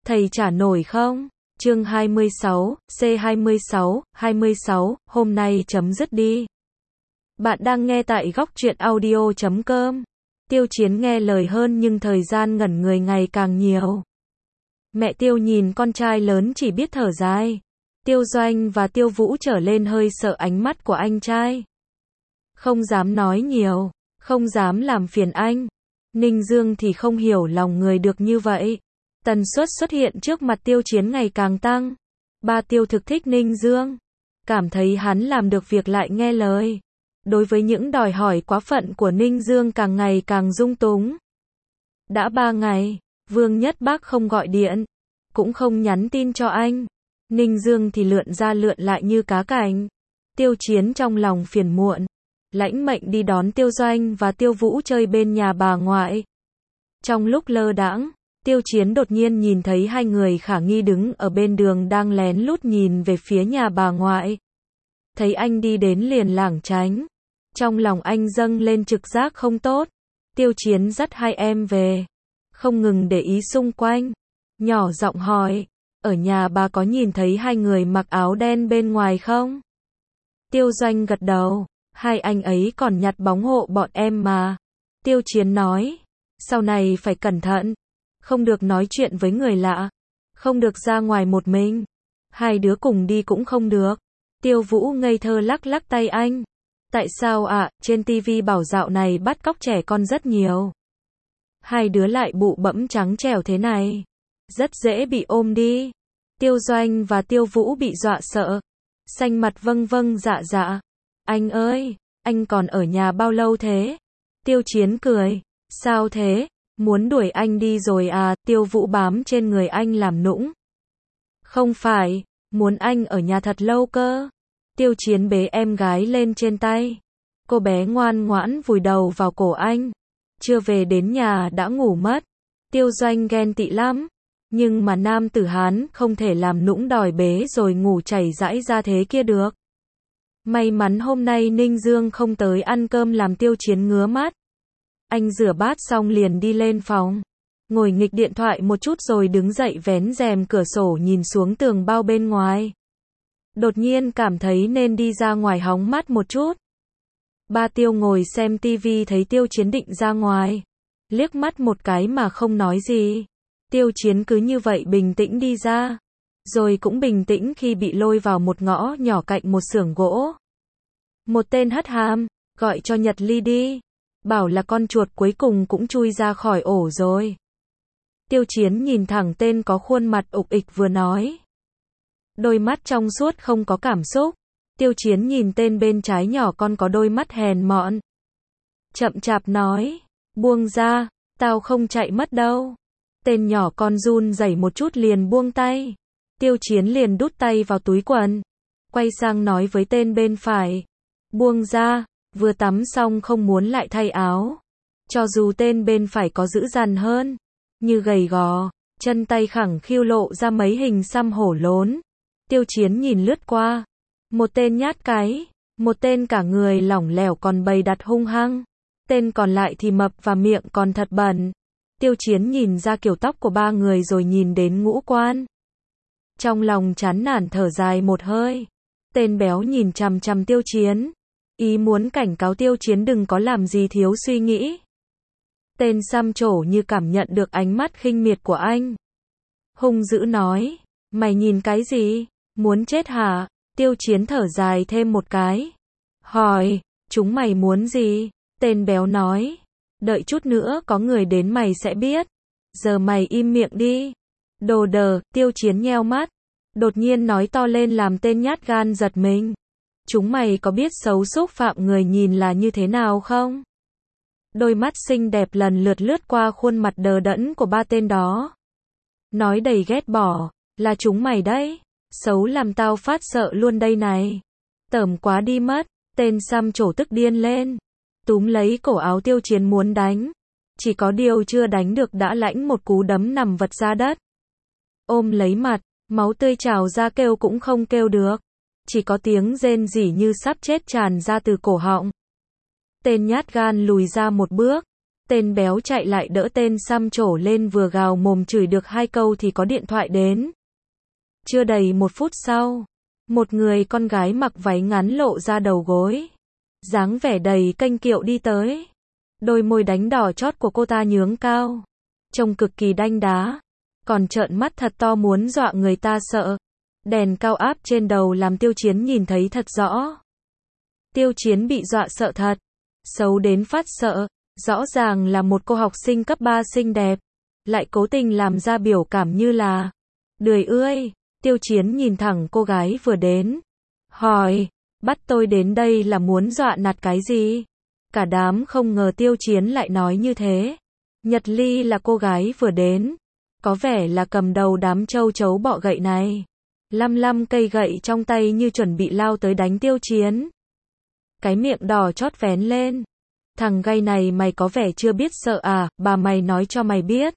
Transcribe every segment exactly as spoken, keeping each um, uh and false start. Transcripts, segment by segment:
Thầy trả nổi không? Chương hai mươi sáu, C hai mươi sáu, hai mươi sáu, hôm nay chấm dứt đi. Bạn đang nghe tại góc truyện audio chấm com. Tiêu Chiến nghe lời hơn nhưng thời gian ngẩn người ngày càng nhiều. Mẹ Tiêu nhìn con trai lớn chỉ biết thở dài. Tiêu Doanh và Tiêu Vũ trở lên hơi sợ ánh mắt của anh trai. Không dám nói nhiều, không dám làm phiền anh. Ninh Dương thì không hiểu lòng người được như vậy. Tần suất xuất hiện trước mặt Tiêu Chiến ngày càng tăng. Ba Tiêu thực thích Ninh Dương. Cảm thấy hắn làm được việc lại nghe lời. Đối với những đòi hỏi quá phận của Ninh Dương càng ngày càng dung túng. Đã ba ngày, Vương Nhất Bác không gọi điện, cũng không nhắn tin cho anh. Ninh Dương thì lượn ra lượn lại như cá cảnh. Tiêu Chiến trong lòng phiền muộn, lãnh mệnh đi đón Tiêu Doanh và Tiêu Vũ chơi bên nhà bà ngoại. Trong lúc lơ đãng, Tiêu Chiến đột nhiên nhìn thấy hai người khả nghi đứng ở bên đường đang lén lút nhìn về phía nhà bà ngoại. Thấy anh đi đến liền lảng tránh. Trong lòng anh dâng lên trực giác không tốt. Tiêu Chiến dắt hai em về, không ngừng để ý xung quanh, nhỏ giọng hỏi, ở nhà bà có nhìn thấy hai người mặc áo đen bên ngoài không? Tiêu Doanh gật đầu, hai anh ấy còn nhặt bóng hộ bọn em mà. Tiêu Chiến nói, sau này phải cẩn thận, không được nói chuyện với người lạ, không được ra ngoài một mình, hai đứa cùng đi cũng không được. Tiêu Vũ ngây thơ lắc lắc tay anh. Tại sao ạ, à, trên tivi bảo dạo này bắt cóc trẻ con rất nhiều. Hai đứa lại bụ bẫm trắng trẻo thế này, rất dễ bị ôm đi. Tiêu Doanh và Tiêu Vũ bị dọa sợ, xanh mặt vâng vâng dạ dạ. Anh ơi, anh còn ở nhà bao lâu thế? Tiêu Chiến cười, sao thế, muốn đuổi anh đi rồi à? Tiêu Vũ bám trên người anh làm nũng. Không phải, muốn anh ở nhà thật lâu cơ. Tiêu Chiến bế em gái lên trên tay. Cô bé ngoan ngoãn vùi đầu vào cổ anh. Chưa về đến nhà đã ngủ mất. Tiêu Doanh ghen tị lắm. Nhưng mà nam tử Hán không thể làm nũng đòi bế rồi ngủ chảy rãi ra thế kia được. May mắn hôm nay Ninh Dương không tới ăn cơm làm Tiêu Chiến ngứa mắt. Anh rửa bát xong liền đi lên phòng. Ngồi nghịch điện thoại một chút rồi đứng dậy vén rèm cửa sổ nhìn xuống tường bao bên ngoài. Đột nhiên cảm thấy nên đi ra ngoài hóng mát một chút. Ba Tiêu ngồi xem tivi thấy Tiêu Chiến định ra ngoài. Liếc mắt một cái mà không nói gì. Tiêu Chiến cứ như vậy bình tĩnh đi ra. Rồi cũng bình tĩnh khi bị lôi vào một ngõ nhỏ cạnh một xưởng gỗ. Một tên hất hàm, gọi cho Nhật Ly đi. Bảo là con chuột cuối cùng cũng chui ra khỏi ổ rồi. Tiêu Chiến nhìn thẳng tên có khuôn mặt ục ịch vừa nói. Đôi mắt trong suốt không có cảm xúc. Tiêu Chiến nhìn tên bên trái nhỏ con có đôi mắt hèn mọn. Chậm chạp nói, buông ra, tao không chạy mất đâu. Tên nhỏ con run rẩy một chút liền buông tay. Tiêu Chiến liền đút tay vào túi quần. Quay sang nói với tên bên phải. Buông ra, vừa tắm xong không muốn lại thay áo. Cho dù tên bên phải có dữ dằn hơn, như gầy gò, chân tay khẳng khiu lộ ra mấy hình xăm hổ lốn. Tiêu Chiến nhìn lướt qua. Một tên nhát cái, một tên cả người lỏng lẻo còn bầy đặt hung hăng. Tên còn lại thì mập và miệng còn thật bẩn. Tiêu Chiến nhìn ra kiểu tóc của ba người rồi nhìn đến ngũ quan. Trong lòng chán nản thở dài một hơi. Tên béo nhìn chằm chằm Tiêu Chiến. Ý muốn cảnh cáo Tiêu Chiến đừng có làm gì thiếu suy nghĩ. Tên xăm trổ như cảm nhận được ánh mắt khinh miệt của anh. Hung dữ nói, mày nhìn cái gì? Muốn chết hả? Tiêu Chiến thở dài thêm một cái. Hỏi, chúng mày muốn gì? Tên béo nói, đợi chút nữa có người đến mày sẽ biết. Giờ mày im miệng đi. Đồ đờ, Tiêu Chiến nheo mắt. Đột nhiên nói to lên làm tên nhát gan giật mình. Chúng mày có biết xấu xúc phạm người nhìn là như thế nào không? Đôi mắt xinh đẹp lần lượt lướt qua khuôn mặt đờ đẫn của ba tên đó. Nói đầy ghét bỏ, là chúng mày đấy. Xấu làm tao phát sợ luôn đây này. Tởm quá đi mất. Tên xăm trổ tức điên lên. Túm lấy cổ áo Tiêu Chiến muốn đánh. Chỉ có điều chưa đánh được đã lãnh một cú đấm nằm vật ra đất. Ôm lấy mặt, máu tươi trào ra kêu cũng không kêu được. Chỉ có tiếng rên rỉ như sắp chết tràn ra từ cổ họng. Tên nhát gan lùi ra một bước. Tên béo chạy lại đỡ tên xăm trổ lên vừa gào mồm chửi được hai câu thì có điện thoại đến. Chưa đầy một phút sau, một người con gái mặc váy ngắn lộ ra đầu gối, dáng vẻ đầy kênh kiệu đi tới. Đôi môi đánh đỏ chót của cô ta nhướng cao, trông cực kỳ đanh đá, còn trợn mắt thật to muốn dọa người ta sợ. Đèn cao áp trên đầu làm Tiêu Chiến nhìn thấy thật rõ. Tiêu Chiến bị dọa sợ thật, xấu đến phát sợ, rõ ràng là một cô học sinh cấp ba xinh đẹp, lại cố tình làm ra biểu cảm như là đười ươi. Tiêu Chiến nhìn thẳng cô gái vừa đến, hỏi, bắt tôi đến đây là muốn dọa nạt cái gì? Cả đám không ngờ Tiêu Chiến lại nói như thế. Nhật Ly là cô gái vừa đến, có vẻ là cầm đầu đám châu chấu bọ gậy này. Lăm lăm cây gậy trong tay như chuẩn bị lao tới đánh Tiêu Chiến. Cái miệng đỏ chót vén lên. Thằng gay này mày có vẻ chưa biết sợ à, bà mày nói cho mày biết.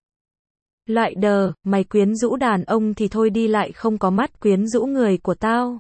Loại đờ, mày quyến rũ đàn ông thì thôi đi lại không có mắt quyến rũ người của tao.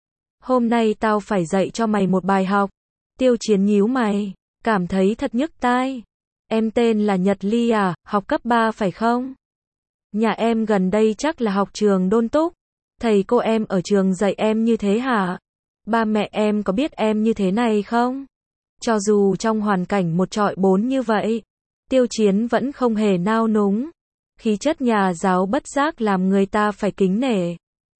Hôm nay tao phải dạy cho mày một bài học. Tiêu Chiến nhíu mày, cảm thấy thật nhức tai. Em tên là Nhật Ly à, học cấp ba phải không? Nhà em gần đây chắc là học trường Đôn Túc. Thầy cô em ở trường dạy em như thế hả? Ba mẹ em có biết em như thế này không? Cho dù trong hoàn cảnh một trọi bốn như vậy, Tiêu Chiến vẫn không hề nao núng. Khí chất nhà giáo bất giác làm người ta phải kính nể,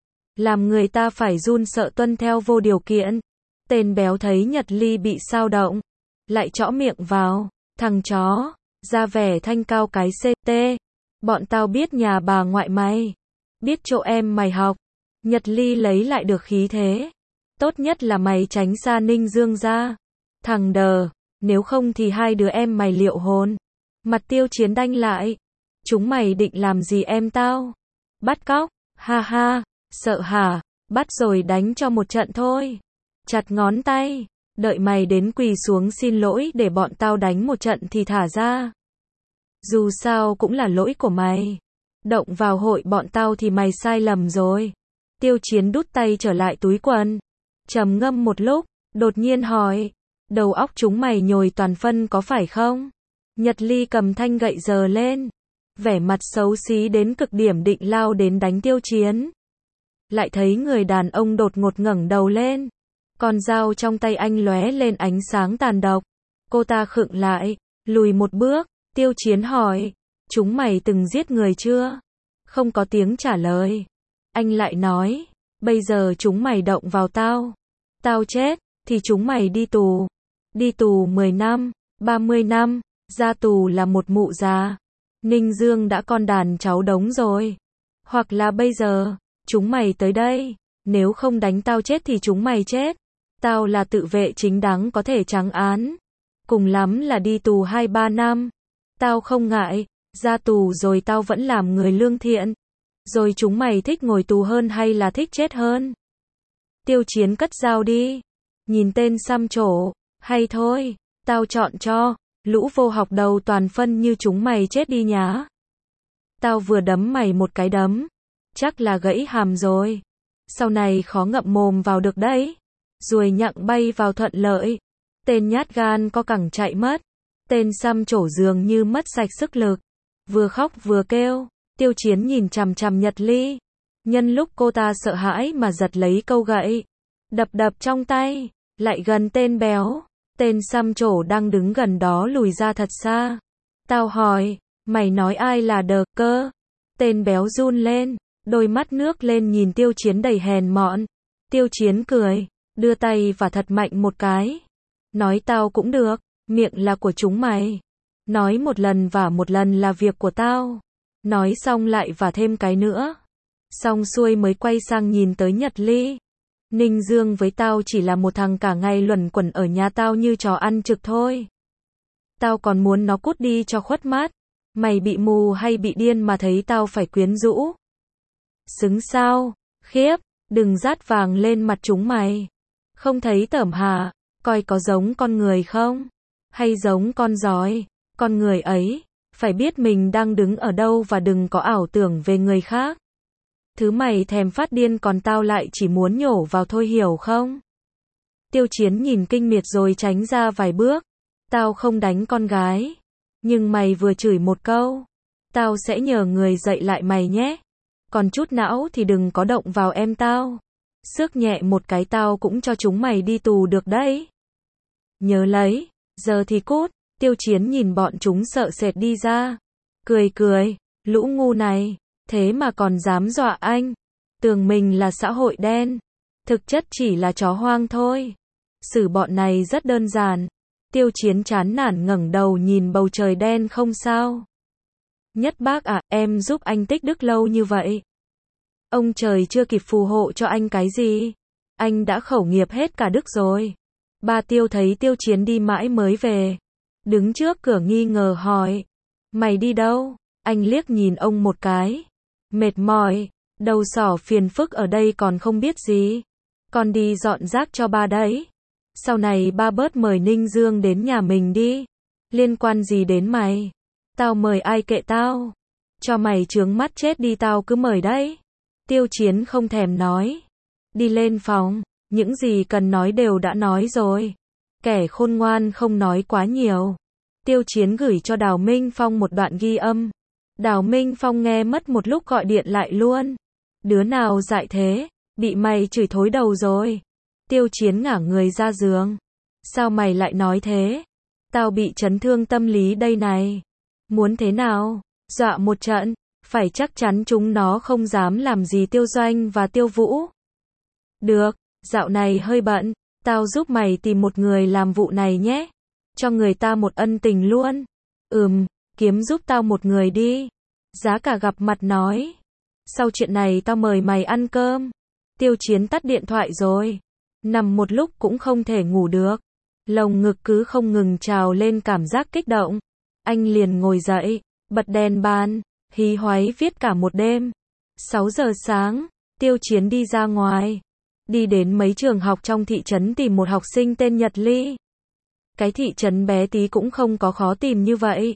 làm người ta phải run sợ tuân theo vô điều kiện. Tên béo thấy Nhật Ly bị sao động, lại chõ miệng vào, thằng chó, ra vẻ thanh cao cái xê tê. Bọn tao biết nhà bà ngoại mày, biết chỗ em mày học. Nhật Ly lấy lại được khí thế. Tốt nhất là mày tránh xa Ninh Dương ra. Thằng đờ, nếu không thì hai đứa em mày liệu hồn. Mặt Tiêu Chiến đanh lại. Chúng mày định làm gì em tao? Bắt cóc? Ha ha, sợ hả? Bắt rồi đánh cho một trận thôi. Chặt ngón tay, đợi mày đến quỳ xuống xin lỗi để bọn tao đánh một trận thì thả ra. Dù sao cũng là lỗi của mày. Động vào hội bọn tao thì mày sai lầm rồi. Tiêu Chiến đút tay trở lại túi quần, trầm ngâm một lúc, đột nhiên hỏi, đầu óc chúng mày nhồi toàn phân có phải không? Nhật Ly cầm thanh gậy giơ lên, vẻ mặt xấu xí đến cực điểm định lao đến đánh Tiêu Chiến. Lại thấy người đàn ông đột ngột ngẩng đầu lên, con dao trong tay anh lóe lên ánh sáng tàn độc. Cô ta khựng lại, lùi một bước. Tiêu Chiến hỏi, chúng mày từng giết người chưa? Không có tiếng trả lời. Anh lại nói, bây giờ chúng mày động vào tao, tao chết, thì chúng mày đi tù. Đi tù mười năm, ba mươi năm, ra tù là một mụ già. Ninh Dương đã con đàn cháu đống rồi. Hoặc là bây giờ, chúng mày tới đây, nếu không đánh tao chết thì chúng mày chết. Tao là tự vệ chính đáng có thể trắng án. Cùng lắm là đi tù hai ba năm. Tao không ngại, ra tù rồi tao vẫn làm người lương thiện. Rồi chúng mày thích ngồi tù hơn hay là thích chết hơn? Tiêu Chiến cất dao đi. Nhìn tên xăm trổ, hay thôi, tao chọn cho, lũ vô học đầu toàn phân như chúng mày chết đi nhá. Tao vừa đấm mày một cái đấm, chắc là gãy hàm rồi. Sau này khó ngậm mồm vào được đấy. Ruồi nhặng bay vào thuận lợi. Tên nhát gan co cẳng chạy mất. Tên xăm trổ dường như mất sạch sức lực, vừa khóc vừa kêu. Tiêu Chiến nhìn chằm chằm Nhật Ly. Nhân lúc cô ta sợ hãi mà giật lấy câu gậy, đập đập trong tay, lại gần tên béo. Tên xăm trổ đang đứng gần đó lùi ra thật xa. Tao hỏi, mày nói ai là đờ cơ? Tên béo run lên, đôi mắt nước lên nhìn Tiêu Chiến đầy hèn mọn. Tiêu Chiến cười, đưa tay và thật mạnh một cái. Nói tao cũng được, miệng là của chúng mày. Nói một lần và một lần là việc của tao. Nói xong lại và thêm cái nữa. Xong xuôi mới quay sang nhìn tới Nhật Ly. Ninh Dương với tao chỉ là một thằng cả ngày luẩn quẩn ở nhà tao như chó ăn trực thôi. Tao còn muốn nó cút đi cho khuất mắt. Mày bị mù hay bị điên mà thấy tao phải quyến rũ? Xứng sao? Khiếp, đừng rát vàng lên mặt chúng mày. Không thấy tởm hả? Coi có giống con người không? Hay giống con giói? Con người ấy, phải biết mình đang đứng ở đâu và đừng có ảo tưởng về người khác. Thứ mày thèm phát điên còn tao lại chỉ muốn nhổ vào thôi hiểu không? Tiêu Chiến nhìn kinh miệt rồi tránh ra vài bước. Tao không đánh con gái. Nhưng mày vừa chửi một câu, tao sẽ nhờ người dạy lại mày nhé. Còn chút não thì đừng có động vào em tao. Xước nhẹ một cái tao cũng cho chúng mày đi tù được đấy. Nhớ lấy, giờ thì cút. Tiêu Chiến nhìn bọn chúng sợ sệt đi ra. Cười cười, lũ ngu này, thế mà còn dám dọa anh. Tưởng mình là xã hội đen. Thực chất chỉ là chó hoang thôi. Xử bọn này rất đơn giản. Tiêu Chiến chán nản ngẩng đầu nhìn bầu trời đen không sao. Nhất Bác à, em giúp anh tích đức lâu như vậy. Ông trời chưa kịp phù hộ cho anh cái gì. Anh đã khẩu nghiệp hết cả đức rồi. Ba Tiêu thấy Tiêu Chiến đi mãi mới về. Đứng trước cửa nghi ngờ hỏi. Mày đi đâu? Anh liếc nhìn ông một cái. Mệt mỏi, đầu sỏ phiền phức ở đây còn không biết gì. Con đi dọn rác cho ba đấy. Sau này ba bớt mời Ninh Dương đến nhà mình đi. Liên quan gì đến mày? Tao mời ai kệ tao. Cho mày chướng mắt chết đi tao cứ mời đấy. Tiêu Chiến không thèm nói. Đi lên phòng, những gì cần nói đều đã nói rồi. Kẻ khôn ngoan không nói quá nhiều. Tiêu Chiến gửi cho Đào Minh Phong một đoạn ghi âm. Đào Minh Phong nghe mất một lúc gọi điện lại luôn. Đứa nào dại thế, bị mày chửi thối đầu rồi. Tiêu Chiến ngả người ra giường. Sao mày lại nói thế? Tao bị chấn thương tâm lý đây này. Muốn thế nào? Dọa một trận, phải chắc chắn chúng nó không dám làm gì Tiêu Doanh và Tiêu Vũ. Được, dạo này hơi bận, tao giúp mày tìm một người làm vụ này nhé. Cho người ta một ân tình luôn. Ừm, kiếm giúp tao một người đi. Giá cả gặp mặt nói. Sau chuyện này tao mời mày ăn cơm. Tiêu Chiến tắt điện thoại rồi. Nằm một lúc cũng không thể ngủ được. Lồng ngực cứ không ngừng trào lên cảm giác kích động. Anh liền ngồi dậy, bật đèn bàn, hí hoáy viết cả một đêm. sáu giờ sáng, Tiêu Chiến đi ra ngoài. Đi đến mấy trường học trong thị trấn tìm một học sinh tên Nhật Ly. Cái thị trấn bé tí cũng không có khó tìm như vậy.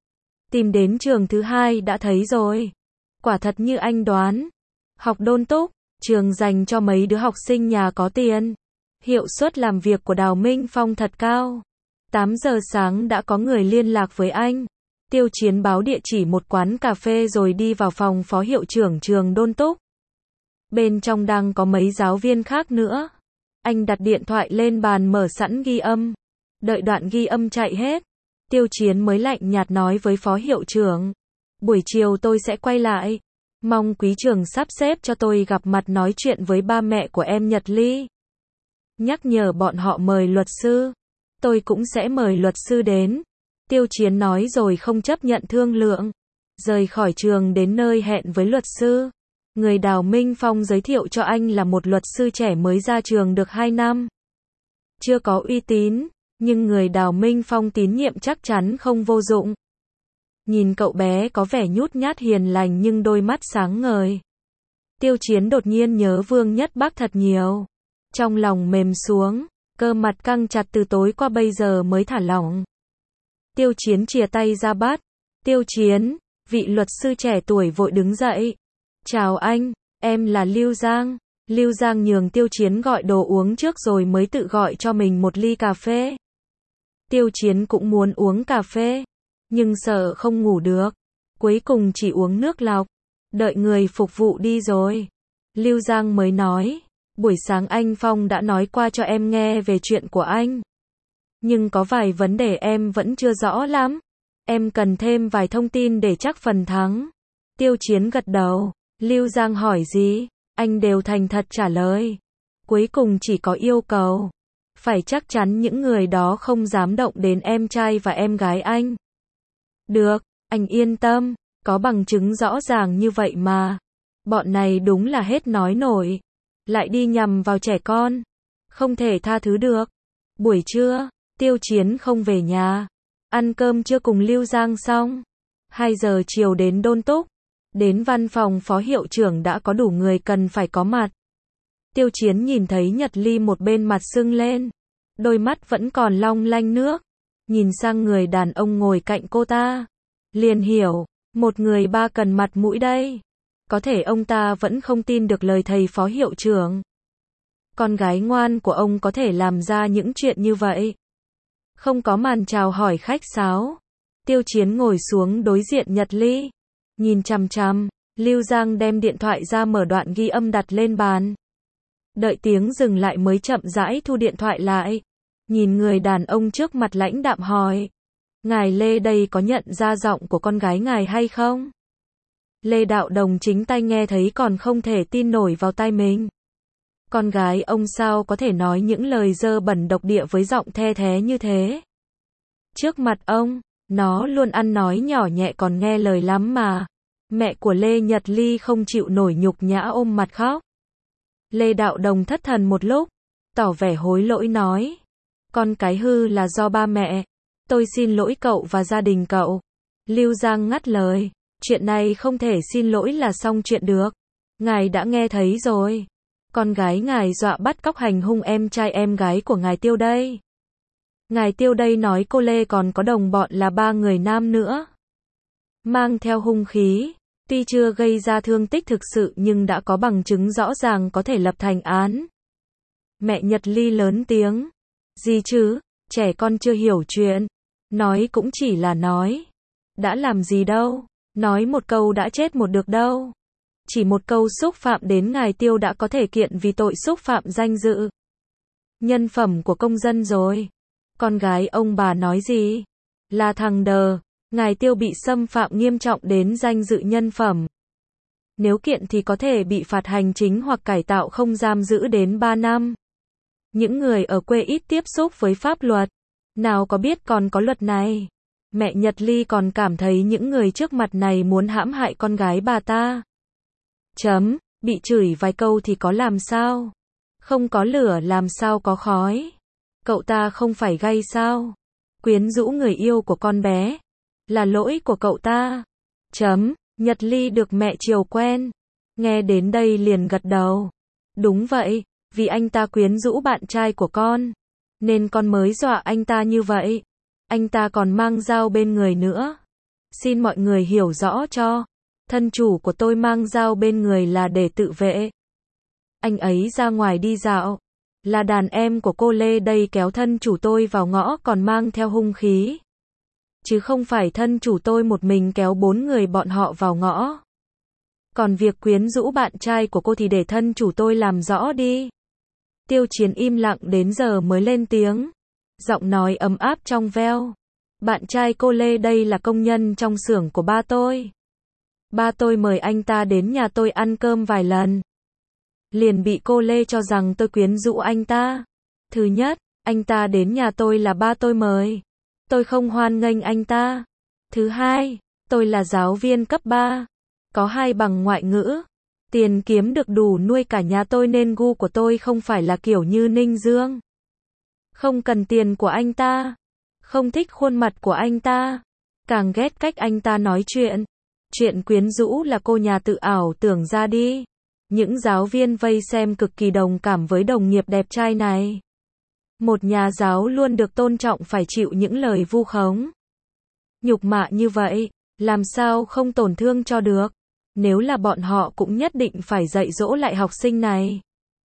Tìm đến trường thứ hai đã thấy rồi. Quả thật như anh đoán. Học đôn túc, trường dành cho mấy đứa học sinh nhà có tiền. Hiệu suất làm việc của Đào Minh Phong thật cao. tám giờ sáng đã có người liên lạc với anh. Tiêu Chiến báo địa chỉ một quán cà phê rồi đi vào phòng phó hiệu trưởng trường đôn túc. Bên trong đang có mấy giáo viên khác nữa. Anh đặt điện thoại lên bàn mở sẵn ghi âm. Đợi đoạn ghi âm chạy hết. Tiêu Chiến mới lạnh nhạt nói với phó hiệu trưởng. Buổi chiều tôi sẽ quay lại. Mong quý trưởng sắp xếp cho tôi gặp mặt nói chuyện với ba mẹ của em Nhật Ly. Nhắc nhở bọn họ mời luật sư. Tôi cũng sẽ mời luật sư đến. Tiêu Chiến nói rồi không chấp nhận thương lượng. Rời khỏi trường đến nơi hẹn với luật sư. Người Đào Minh Phong giới thiệu cho anh là một luật sư trẻ mới ra trường được hai năm. Chưa có uy tín, nhưng người Đào Minh Phong tín nhiệm chắc chắn không vô dụng. Nhìn cậu bé có vẻ nhút nhát hiền lành nhưng đôi mắt sáng ngời. Tiêu Chiến đột nhiên nhớ Vương Nhất Bác thật nhiều. Trong lòng mềm xuống, cơ mặt căng chặt từ tối qua bây giờ mới thả lỏng. Tiêu Chiến chìa tay ra bắt. Tiêu Chiến, vị luật sư trẻ tuổi vội đứng dậy. Chào anh, em là Lưu Giang. Lưu Giang nhường Tiêu Chiến gọi đồ uống trước rồi mới tự gọi cho mình một ly cà phê. Tiêu Chiến cũng muốn uống cà phê, nhưng sợ không ngủ được. Cuối cùng chỉ uống nước lọc. Đợi người phục vụ đi rồi. Lưu Giang mới nói, buổi sáng anh Phong đã nói qua cho em nghe về chuyện của anh. Nhưng có vài vấn đề em vẫn chưa rõ lắm. Em cần thêm vài thông tin để chắc phần thắng. Tiêu Chiến gật đầu. Lưu Giang hỏi gì, anh đều thành thật trả lời. Cuối cùng chỉ có yêu cầu. Phải chắc chắn những người đó không dám động đến em trai và em gái anh. Được, anh yên tâm. Có bằng chứng rõ ràng như vậy mà. Bọn này đúng là hết nói nổi. Lại đi nhằm vào trẻ con. Không thể tha thứ được. Buổi trưa, Tiêu Chiến không về nhà. Ăn cơm trưa cùng Lưu Giang xong. hai giờ chiều đến đôn túc. Đến văn phòng phó hiệu trưởng đã có đủ người cần phải có mặt. Tiêu Chiến nhìn thấy Nhật Ly một bên mặt sưng lên. Đôi mắt vẫn còn long lanh nước. Nhìn sang người đàn ông ngồi cạnh cô ta. Liền hiểu, một người ba cần mặt mũi đây. Có thể ông ta vẫn không tin được lời thầy phó hiệu trưởng. Con gái ngoan của ông có thể làm ra những chuyện như vậy. Không có màn chào hỏi khách sáo. Tiêu Chiến ngồi xuống đối diện Nhật Ly. Nhìn chằm chằm, Lưu Giang đem điện thoại ra mở đoạn ghi âm đặt lên bàn. Đợi tiếng dừng lại mới chậm rãi thu điện thoại lại. Nhìn người đàn ông trước mặt lãnh đạm hỏi. Ngài Lê đây có nhận ra giọng của con gái ngài hay không? Lê Đạo Đồng chính tay nghe thấy còn không thể tin nổi vào tai mình. Con gái ông sao có thể nói những lời dơ bẩn độc địa với giọng the thé như thế? Trước mặt ông, nó luôn ăn nói nhỏ nhẹ còn nghe lời lắm mà. Mẹ của Lê Nhật Ly không chịu nổi nhục nhã ôm mặt khóc. Lê Đạo Đồng thất thần một lúc, tỏ vẻ hối lỗi nói. Con cái hư là do ba mẹ. Tôi xin lỗi cậu và gia đình cậu. Lưu Giang ngắt lời. Chuyện này không thể xin lỗi là xong chuyện được. Ngài đã nghe thấy rồi. Con gái ngài dọa bắt cóc hành hung em trai em gái của ngài Tiêu đây. Ngài Tiêu đây nói cô Lê còn có đồng bọn là ba người nam nữa. Mang theo hung khí. Tuy chưa gây ra thương tích thực sự nhưng đã có bằng chứng rõ ràng có thể lập thành án. Mẹ Nhật Ly lớn tiếng. Gì chứ, trẻ con chưa hiểu chuyện. Nói cũng chỉ là nói. Đã làm gì đâu. Nói một câu đã chết một được đâu. Chỉ một câu xúc phạm đến ngài Tiêu đã có thể kiện vì tội xúc phạm danh dự nhân phẩm của công dân rồi. Con gái ông bà nói gì? Là thằng đờ. Ngài Tiêu bị xâm phạm nghiêm trọng đến danh dự nhân phẩm. Nếu kiện thì có thể bị phạt hành chính hoặc cải tạo không giam giữ đến ba năm. Những người ở quê ít tiếp xúc với pháp luật. Nào có biết còn có luật này. Mẹ Nhật Ly còn cảm thấy những người trước mặt này muốn hãm hại con gái bà ta. Chấm, bị chửi vài câu thì có làm sao? Không có lửa làm sao có khói? Cậu ta không phải gay sao? Quyến rũ người yêu của con bé. Là lỗi của cậu ta. Chấm, Nhật Ly được mẹ chiều quen. Nghe đến đây liền gật đầu. Đúng vậy, vì anh ta quyến rũ bạn trai của con. Nên con mới dọa anh ta như vậy. Anh ta còn mang dao bên người nữa. Xin mọi người hiểu rõ cho. Thân chủ của tôi mang dao bên người là để tự vệ. Anh ấy ra ngoài đi dạo. Là đàn em của cô Lê đây kéo thân chủ tôi vào ngõ còn mang theo hung khí. Chứ không phải thân chủ tôi một mình kéo bốn người bọn họ vào ngõ. Còn việc quyến rũ bạn trai của cô thì để thân chủ tôi làm rõ đi. Tiêu Chiến im lặng đến giờ mới lên tiếng. Giọng nói ấm áp trong veo. Bạn trai cô Lê đây là công nhân trong xưởng của ba tôi. Ba tôi mời anh ta đến nhà tôi ăn cơm vài lần. Liền bị cô Lê cho rằng tôi quyến rũ anh ta. Thứ nhất, anh ta đến nhà tôi là ba tôi mời. Tôi không hoan nghênh anh ta. Thứ hai, tôi là giáo viên cấp ba. Có hai bằng ngoại ngữ. Tiền kiếm được đủ nuôi cả nhà tôi nên gu của tôi không phải là kiểu như Ninh Dương. Không cần tiền của anh ta. Không thích khuôn mặt của anh ta. Càng ghét cách anh ta nói chuyện. Chuyện quyến rũ là cô nhà tự ảo tưởng ra đi. Những giáo viên vây xem cực kỳ đồng cảm với đồng nghiệp đẹp trai này. Một nhà giáo luôn được tôn trọng phải chịu những lời vu khống. Nhục mạ như vậy, làm sao không tổn thương cho được. Nếu là bọn họ cũng nhất định phải dạy dỗ lại học sinh này.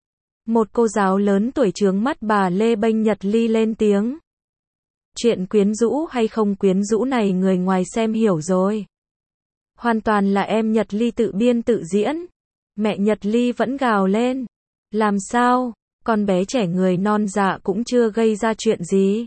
Một cô giáo lớn tuổi trướng mắt bà Lê bênh Nhật Ly lên tiếng. Chuyện quyến rũ hay không quyến rũ này người ngoài xem hiểu rồi. Hoàn toàn là em Nhật Ly tự biên tự diễn. Mẹ Nhật Ly vẫn gào lên. Làm sao, con bé trẻ người non dạ cũng chưa gây ra chuyện gì.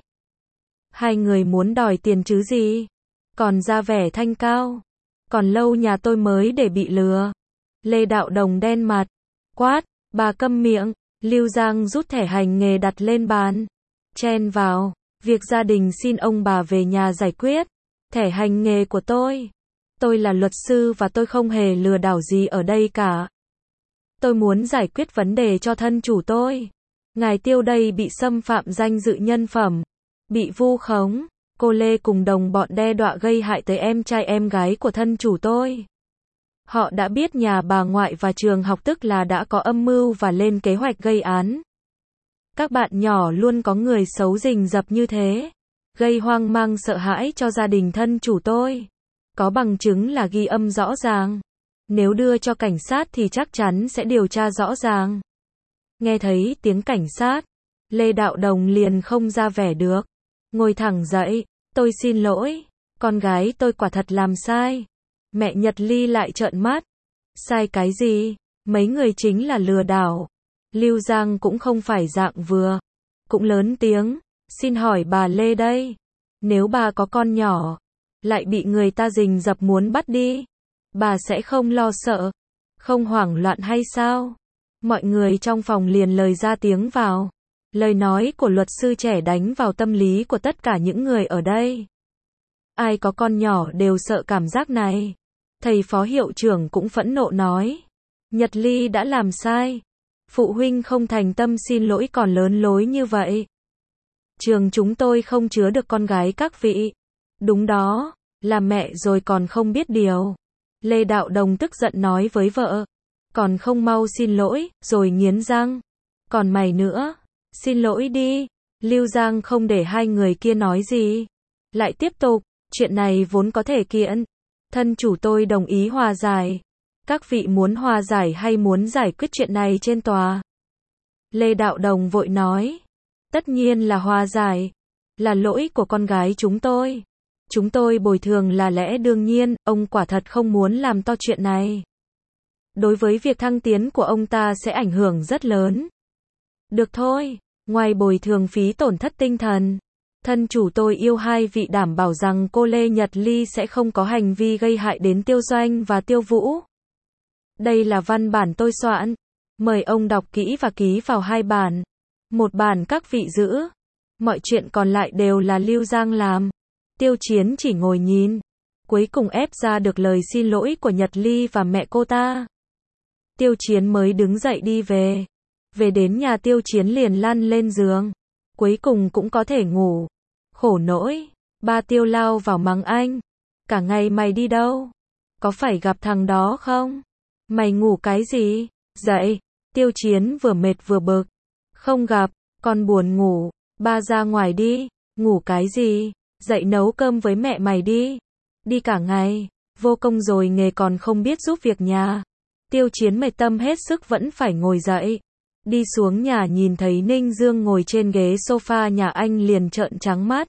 Hai người muốn đòi tiền chứ gì. Còn ra vẻ thanh cao. Còn lâu nhà tôi mới để bị lừa. Lê Đạo Đồng đen mặt. Quát, bà câm miệng. Lưu Giang rút thẻ hành nghề đặt lên bàn. Chen vào. Việc gia đình xin ông bà về nhà giải quyết. Thẻ hành nghề của tôi. Tôi là luật sư và tôi không hề lừa đảo gì ở đây cả. Tôi muốn giải quyết vấn đề cho thân chủ tôi. Ngài Tiêu đây bị xâm phạm danh dự nhân phẩm. Bị vu khống. Cô Lê cùng đồng bọn đe dọa gây hại tới em trai em gái của thân chủ tôi. Họ đã biết nhà bà ngoại và trường học tức là đã có âm mưu và lên kế hoạch gây án. Các bạn nhỏ luôn có người xấu rình rập như thế. Gây hoang mang sợ hãi cho gia đình thân chủ tôi. Có bằng chứng là ghi âm rõ ràng. Nếu đưa cho cảnh sát thì chắc chắn sẽ điều tra rõ ràng. Nghe thấy tiếng cảnh sát, Lê Đạo Đồng liền không ra vẻ được. Ngồi thẳng dậy, tôi xin lỗi. Con gái tôi quả thật làm sai. Mẹ Nhật Ly lại trợn mắt. Sai cái gì? Mấy người chính là lừa đảo. Lưu Giang cũng không phải dạng vừa. Cũng lớn tiếng. Xin hỏi bà Lê đây. Nếu bà có con nhỏ, lại bị người ta rình rập muốn bắt đi, bà sẽ không lo sợ, không hoảng loạn hay sao? Mọi người trong phòng liền lời ra tiếng vào. Lời nói của luật sư trẻ đánh vào tâm lý của tất cả những người ở đây. Ai có con nhỏ đều sợ cảm giác này. Thầy phó hiệu trưởng cũng phẫn nộ nói. Nhật Ly đã làm sai. Phụ huynh không thành tâm xin lỗi còn lớn lối như vậy. Trường chúng tôi không chứa được con gái các vị. Đúng đó, là mẹ rồi còn không biết điều. Lê Đạo Đồng tức giận nói với vợ. Còn không mau xin lỗi, rồi nghiến răng. Còn mày nữa, xin lỗi đi. Lưu Giang không để hai người kia nói gì. Lại tiếp tục, chuyện này vốn có thể kiện. Thân chủ tôi đồng ý hòa giải. Các vị muốn hòa giải hay muốn giải quyết chuyện này trên tòa? Lê Đạo Đồng vội nói. Tất nhiên là hòa giải. Là lỗi của con gái chúng tôi. Chúng tôi bồi thường là lẽ đương nhiên, ông quả thật không muốn làm to chuyện này. Đối với việc thăng tiến của ông ta sẽ ảnh hưởng rất lớn. Được thôi, ngoài bồi thường phí tổn thất tinh thần, thân chủ tôi yêu hai vị đảm bảo rằng cô Lê Nhật Ly sẽ không có hành vi gây hại đến Tiêu Doanh và Tiêu Vũ. Đây là văn bản tôi soạn. Mời ông đọc kỹ và ký vào hai bản. Một bản các vị giữ. Mọi chuyện còn lại đều là Lưu Giang làm. Tiêu Chiến chỉ ngồi nhìn. Cuối cùng ép ra được lời xin lỗi của Nhật Ly và mẹ cô ta. Tiêu Chiến mới đứng dậy đi về. Về đến nhà Tiêu Chiến liền lăn lên giường. Cuối cùng cũng có thể ngủ. Khổ nỗi. Ba Tiêu lao vào mắng anh. Cả ngày mày đi đâu? Có phải gặp thằng đó không? Mày ngủ cái gì? Dậy. Tiêu Chiến vừa mệt vừa bực. Không gặp, con buồn ngủ. Ba ra ngoài đi. Ngủ cái gì? Dậy nấu cơm với mẹ mày đi. Đi cả ngày. Vô công rồi nghề còn không biết giúp việc nhà. Tiêu Chiến mệt tâm hết sức vẫn phải ngồi dậy. Đi xuống nhà nhìn thấy Ninh Dương ngồi trên ghế sofa nhà anh liền trợn trắng mắt.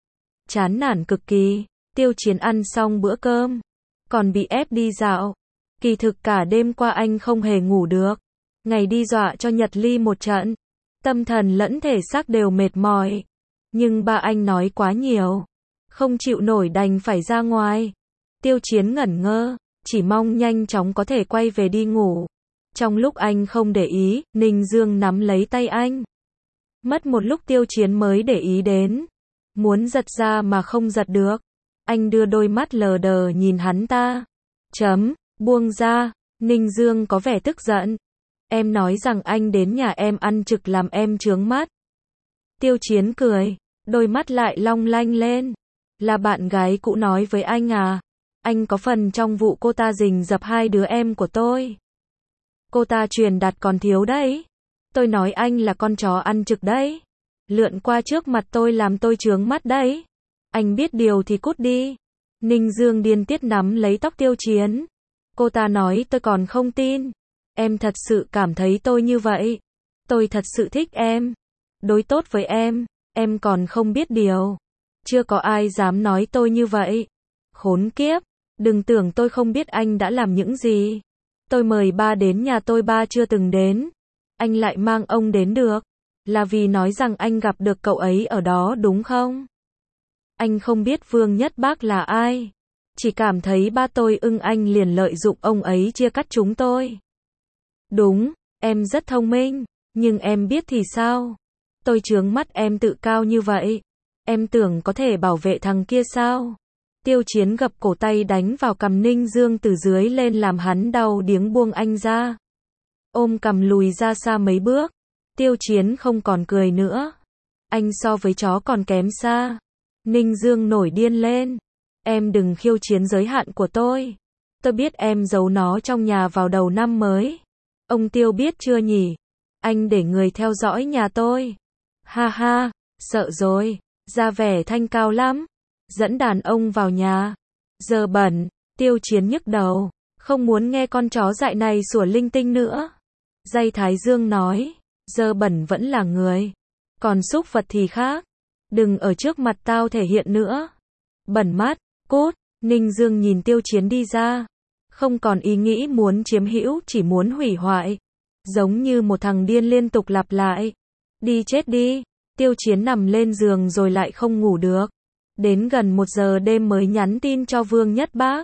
Chán nản cực kỳ. Tiêu Chiến ăn xong bữa cơm. Còn bị ép đi dạo. Kỳ thực cả đêm qua anh không hề ngủ được. Ngày đi dọa cho Nhật Ly một trận. Tâm thần lẫn thể xác đều mệt mỏi. Nhưng ba anh nói quá nhiều. Không chịu nổi đành phải ra ngoài. Tiêu Chiến ngẩn ngơ. Chỉ mong nhanh chóng có thể quay về đi ngủ. Trong lúc anh không để ý, Ninh Dương nắm lấy tay anh. Mất một lúc Tiêu Chiến mới để ý đến. Muốn giật ra mà không giật được. Anh đưa đôi mắt lờ đờ nhìn hắn ta. Chấm, buông ra. Ninh Dương có vẻ tức giận. Em nói rằng anh đến nhà em ăn trực làm em chướng mắt. Tiêu Chiến cười. Đôi mắt lại long lanh lên. Là bạn gái cũ nói với anh à? Anh có phần trong vụ cô ta rình rập hai đứa em của tôi. Cô ta truyền đạt còn thiếu đấy. Tôi nói anh là con chó ăn trực đấy. Lượn qua trước mặt tôi làm tôi chướng mắt đấy. Anh biết điều thì cút đi. Ninh Dương điên tiết nắm lấy tóc Tiêu Chiến. Cô ta nói tôi còn không tin. Em thật sự cảm thấy tôi như vậy. Tôi thật sự thích em. Đối tốt với em. Em còn không biết điều. Chưa có ai dám nói tôi như vậy. Khốn kiếp. Đừng tưởng tôi không biết anh đã làm những gì. Tôi mời ba đến nhà tôi ba chưa từng đến. Anh lại mang ông đến được. Là vì nói rằng anh gặp được cậu ấy ở đó đúng không? Anh không biết Vương Nhất Bác là ai. Chỉ cảm thấy ba tôi ưng anh liền lợi dụng ông ấy chia cắt chúng tôi. Đúng, em rất thông minh. Nhưng em biết thì sao? Tôi chướng mắt em tự cao như vậy. Em tưởng có thể bảo vệ thằng kia sao? Tiêu Chiến gập cổ tay đánh vào cằm Ninh Dương từ dưới lên làm hắn đau điếng buông anh ra. Ôm cằm lùi ra xa mấy bước. Tiêu Chiến không còn cười nữa. Anh so với chó còn kém xa. Ninh Dương nổi điên lên. Em đừng khiêu chiến giới hạn của tôi. Tôi biết em giấu nó trong nhà vào đầu năm mới. Ông Tiêu biết chưa nhỉ? Anh để người theo dõi nhà tôi. Ha ha, sợ rồi. Ra vẻ thanh cao lắm. Dẫn đàn ông vào nhà. Giờ bẩn. Tiêu Chiến nhức đầu. Không muốn nghe con chó dại này sủa linh tinh nữa. Dây Thái Dương nói. Giờ bẩn vẫn là người. Còn súc vật thì khác. Đừng ở trước mặt tao thể hiện nữa. Bẩn mắt. Cút, Ninh Dương nhìn Tiêu Chiến đi ra. Không còn ý nghĩ muốn chiếm hữu, chỉ muốn hủy hoại. Giống như một thằng điên liên tục lặp lại. Đi chết đi. Tiêu Chiến nằm lên giường rồi lại không ngủ được. Đến gần một giờ đêm mới nhắn tin cho Vương Nhất Bác.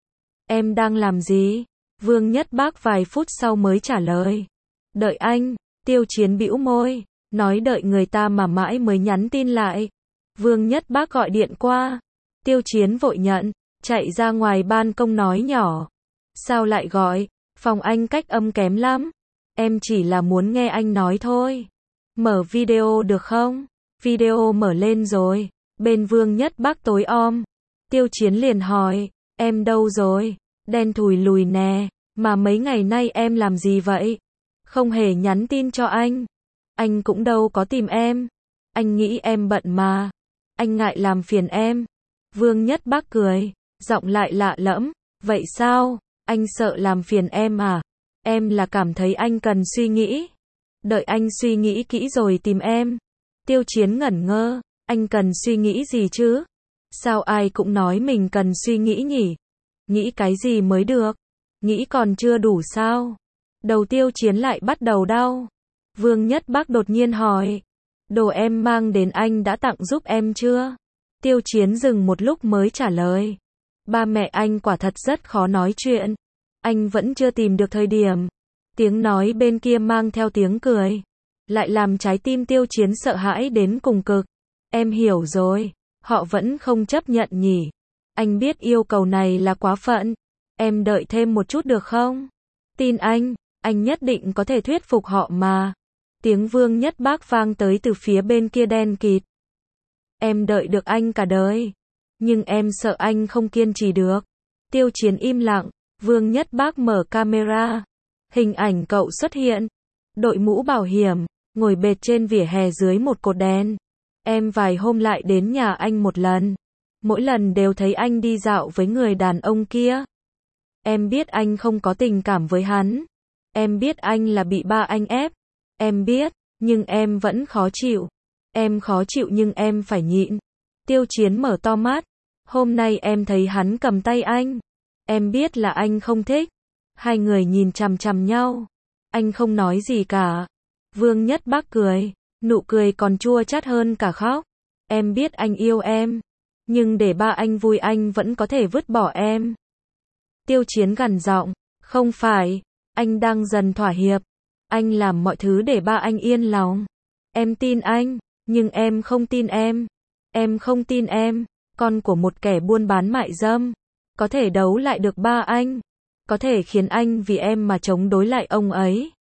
Em đang làm gì? Vương Nhất Bác vài phút sau mới trả lời. Đợi anh. Tiêu Chiến bĩu môi. Nói đợi người ta mà mãi mới nhắn tin lại. Vương Nhất Bác gọi điện qua. Tiêu Chiến vội nhận. Chạy ra ngoài ban công nói nhỏ. Sao lại gọi? Phòng anh cách âm kém lắm. Em chỉ là muốn nghe anh nói thôi. Mở video được không? Video mở lên rồi. Bên Vương Nhất Bác tối om. Tiêu Chiến liền hỏi. Em đâu rồi? Đen thùi lùi nè. Mà mấy ngày nay em làm gì vậy? Không hề nhắn tin cho anh. Anh cũng đâu có tìm em. Anh nghĩ em bận mà. Anh ngại làm phiền em. Vương Nhất Bác cười. Giọng lại lạ lẫm. Vậy sao? Anh sợ làm phiền em à? Em là cảm thấy anh cần suy nghĩ. Đợi anh suy nghĩ kỹ rồi tìm em. Tiêu Chiến ngẩn ngơ. Anh cần suy nghĩ gì chứ? Sao ai cũng nói mình cần suy nghĩ nhỉ? Nghĩ cái gì mới được? Nghĩ còn chưa đủ sao? Đầu Tiêu Chiến lại bắt đầu đau. Vương Nhất Bác đột nhiên hỏi. Đồ em mang đến anh đã tặng giúp em chưa? Tiêu Chiến dừng một lúc mới trả lời. Ba mẹ anh quả thật rất khó nói chuyện. Anh vẫn chưa tìm được thời điểm. Tiếng nói bên kia mang theo tiếng cười. Lại làm trái tim Tiêu Chiến sợ hãi đến cùng cực. Em hiểu rồi. Họ vẫn không chấp nhận nhỉ. Anh biết yêu cầu này là quá phận. Em đợi thêm một chút được không? Tin anh. Anh nhất định có thể thuyết phục họ mà. Tiếng Vương Nhất Bác vang tới từ phía bên kia đen kịt. Em đợi được anh cả đời. Nhưng em sợ anh không kiên trì được. Tiêu Chiến im lặng. Vương Nhất Bác mở camera. Hình ảnh cậu xuất hiện. Đội mũ bảo hiểm. Ngồi bệt trên vỉa hè dưới một cột đèn. Em vài hôm lại đến nhà anh một lần. Mỗi lần đều thấy anh đi dạo với người đàn ông kia. Em biết anh không có tình cảm với hắn. Em biết anh là bị ba anh ép. Em biết, nhưng em vẫn khó chịu. Em khó chịu nhưng em phải nhịn. Tiêu Chiến mở to mắt. Hôm nay em thấy hắn cầm tay anh. Em biết là anh không thích. Hai người nhìn chằm chằm nhau. Anh không nói gì cả. Vương Nhất Bác cười. Nụ cười còn chua chát hơn cả khóc. Em biết anh yêu em. Nhưng để ba anh vui anh vẫn có thể vứt bỏ em. Tiêu Chiến gằn giọng. Không phải. Anh đang dần thỏa hiệp. Anh làm mọi thứ để ba anh yên lòng. Em tin anh. Nhưng em không tin em. Em không tin em. Con của một kẻ buôn bán mại dâm. Có thể đấu lại được ba anh. Có thể khiến anh vì em mà chống đối lại ông ấy.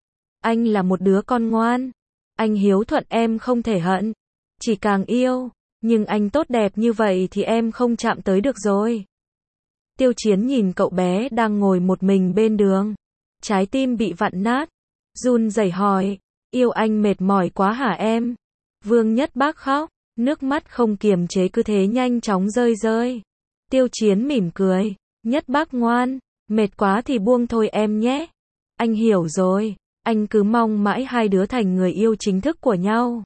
Anh là một đứa con ngoan. Anh hiếu thuận em không thể hận. Chỉ càng yêu. Nhưng anh tốt đẹp như vậy thì em không chạm tới được rồi. Tiêu Chiến nhìn cậu bé đang ngồi một mình bên đường. Trái tim bị vặn nát. Run rẩy hỏi. Yêu anh mệt mỏi quá hả em? Vương Nhất Bác khóc. Nước mắt không kiềm chế cứ thế nhanh chóng rơi rơi. Tiêu Chiến mỉm cười. Nhất Bác ngoan. Mệt quá thì buông thôi em nhé. Anh hiểu rồi. Anh cứ mong mãi hai đứa thành người yêu chính thức của nhau.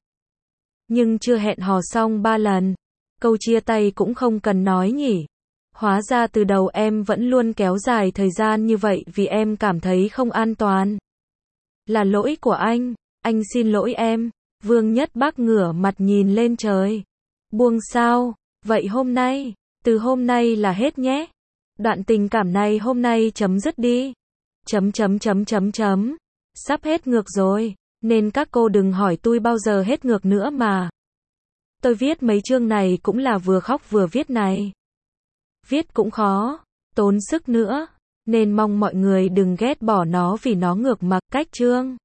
Nhưng chưa hẹn hò xong ba lần. Câu chia tay cũng không cần nói nhỉ. Hóa ra từ đầu em vẫn luôn kéo dài thời gian như vậy vì em cảm thấy không an toàn. Là lỗi của anh. Anh xin lỗi em. Vương Nhất Bác ngửa mặt nhìn lên trời. Buông sao? Vậy hôm nay, từ hôm nay là hết nhé. Đoạn tình cảm này hôm nay chấm dứt đi. Chấm chấm chấm chấm chấm. Sắp hết ngược rồi, nên các cô đừng hỏi tôi bao giờ hết ngược nữa mà. Tôi viết mấy chương này cũng là vừa khóc vừa viết này. Viết cũng khó, tốn sức nữa, nên mong mọi người đừng ghét bỏ nó vì nó ngược mặc cách chương.